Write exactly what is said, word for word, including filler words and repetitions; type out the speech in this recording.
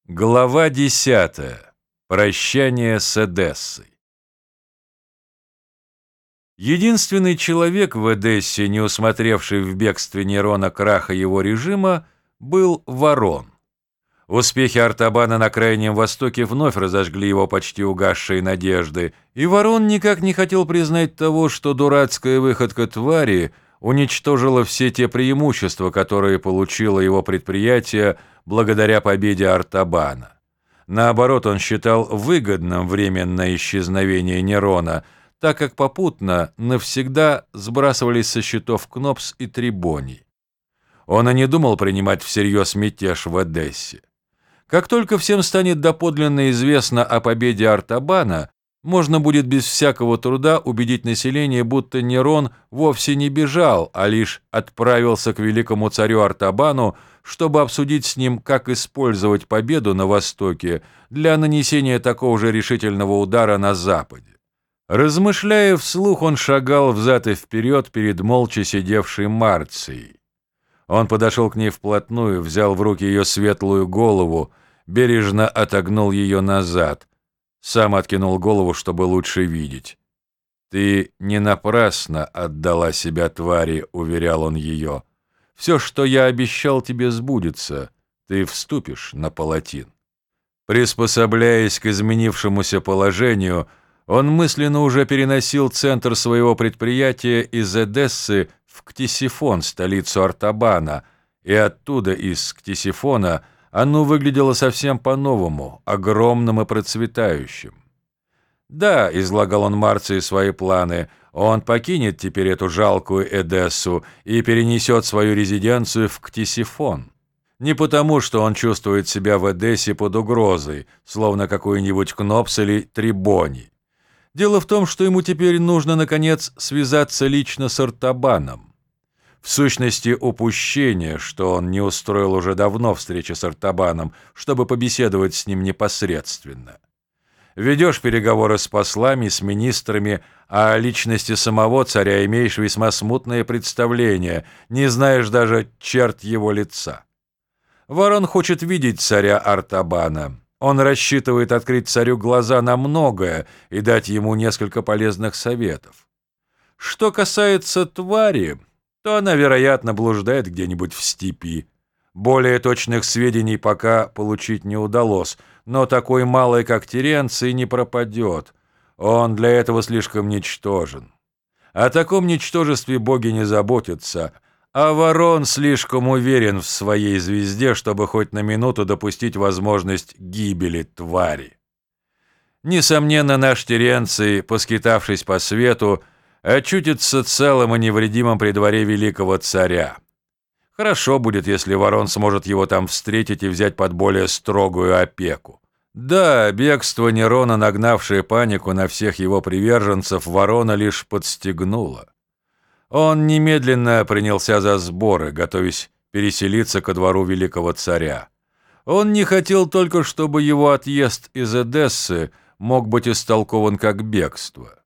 Глава десятая. Прощание с Эдессой. Единственный человек в Эдессе, не усмотревший в бегстве Нерона краха его режима, был Ворон. Успехи Артабана на Крайнем Востоке вновь разожгли его почти угасшие надежды, и Ворон никак не хотел признать того, что дурацкая выходка твари уничтожила все те преимущества, которые получило его предприятие благодаря победе Артабана. Наоборот, он считал выгодным временное исчезновение Нерона, так как попутно навсегда сбрасывались со счетов Кнопс и Трибоний. Он и не думал принимать всерьез мятеж в Эдессе. Как только всем станет доподлинно известно о победе Артабана, можно будет без всякого труда убедить население, будто Нерон вовсе не бежал, а лишь отправился к великому царю Артабану, чтобы обсудить с ним, как использовать победу на Востоке для нанесения такого же решительного удара на Западе. Размышляя вслух, он шагал взад и вперед перед молча сидевшей Марцией. Он подошел к ней вплотную, взял в руки ее светлую голову, бережно отогнул ее назад, сам откинул голову, чтобы лучше видеть. «Ты не напрасно отдала себя твари», — уверял он ее. «Все, что я обещал тебе, сбудется. Ты вступишь на палатин». Приспособляясь к изменившемуся положению, он мысленно уже переносил центр своего предприятия из Эдессы в Ктисифон, столицу Артабана, и оттуда, из Ктисифона, оно выглядело совсем по-новому, огромным и процветающим. Да, излагал он Марции свои планы, он покинет теперь эту жалкую Эдессу и перенесет свою резиденцию в Ктисифон. Не потому, что он чувствует себя в Эдессе под угрозой, словно какой-нибудь Кнопс или Трибоний. Дело в том, что ему теперь нужно, наконец, связаться лично с Артабаном. В сущности, упущение, что он не устроил уже давно встречи с Артабаном, чтобы побеседовать с ним непосредственно. Ведешь переговоры с послами, с министрами, а о личности самого царя имеешь весьма смутное представление, не знаешь даже черт его лица. Ворон хочет видеть царя Артабана. Он рассчитывает открыть царю глаза на многое и дать ему несколько полезных советов. Что касается твари, то она, вероятно, блуждает где-нибудь в степи. Более точных сведений пока получить не удалось, но такой малый, как Теренций, не пропадет. Он для этого слишком ничтожен. О таком ничтожестве боги не заботятся, а Ворон слишком уверен в своей звезде, чтобы хоть на минуту допустить возможность гибели твари. Несомненно, наш Теренций, поскитавшись по свету, очутится целым и невредимым при дворе великого царя. Хорошо будет, если Ворон сможет его там встретить и взять под более строгую опеку. Да, бегство Нерона, нагнавшее панику на всех его приверженцев, Ворона лишь подстегнуло. Он немедленно принялся за сборы, готовясь переселиться ко двору великого царя. Он не хотел только, чтобы его отъезд из Эдессы мог быть истолкован как бегство.